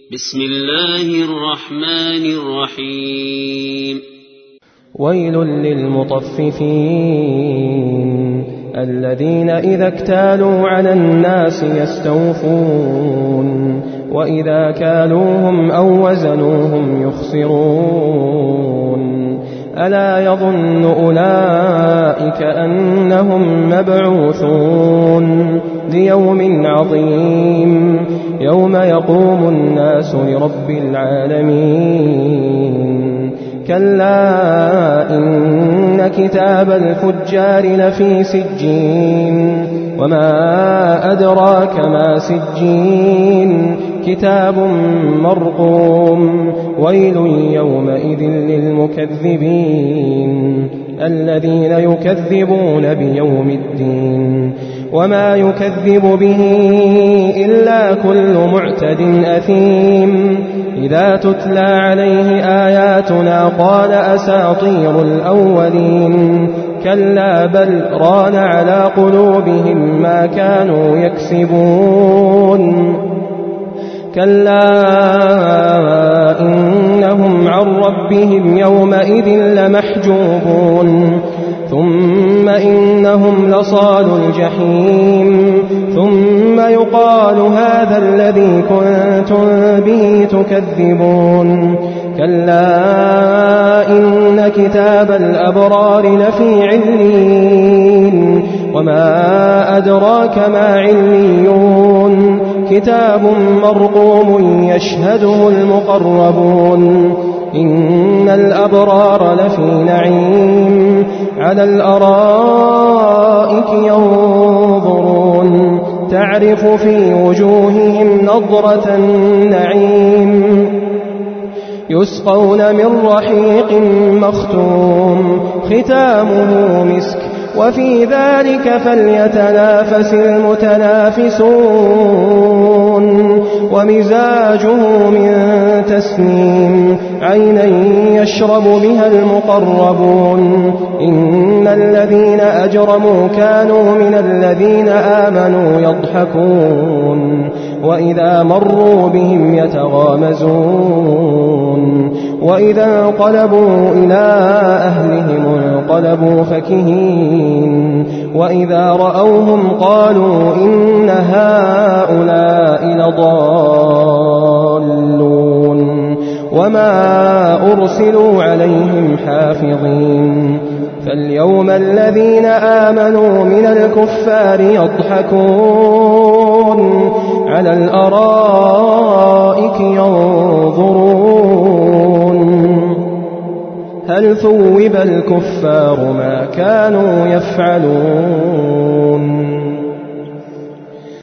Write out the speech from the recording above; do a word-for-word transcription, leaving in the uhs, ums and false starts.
بسم الله الرحمن الرحيم. ويل للمطففين الذين إذا اكتالوا على الناس يستوفون وإذا كالوهم أو وزنوهم يخسرون ألا يظن أولئك أنهم مبعوثون ليوم عظيم يوم يقوم الناس لرب العالمين كلا إن كتاب الفجار لفي سجين وما أدراك ما سجين كتاب مرقوم ويل يومئذ للمكذبين الذين يكذبون بيوم الدين وما يكذب به إلا كل معتد أثيم إذا تتلى عليه آياتنا قال أساطير الأولين كلا بل ران على قلوبهم ما كانوا يكسبون كلا إنهم عن ربهم يومئذ لمحجوبون ثم إنهم لصال الجحيم ثم يقال هذا الذي كنتم به تكذبون كلا إن كتاب الأبرار لفي عليين وما أدراك ما عليون كتاب مرقوم يشهده المقربون إن الأبرار لفي نعيم على الأرائك ينظرون تعرف في وجوههم نضرة النعيم يسقون من رحيق مختوم ختامه مسك وفي ذلك فليتنافس المتنافسون ومزاجه من تسنيم عينا يشرب بها المقربون إن الذين أجرموا كانوا من الذين آمنوا يضحكون وإذا مروا بهم يتغامزون وإذا انقلبوا إلى أهلهم انقلبوا فكهين وإذا رأوهم قالوا إن هؤلاء لضالون وما أرسلوا عليهم حافظين فاليوم الذين آمنوا من الكفار يضحكون على الأرائك ينظرون هل ثوب الكفار ما كانوا يفعلون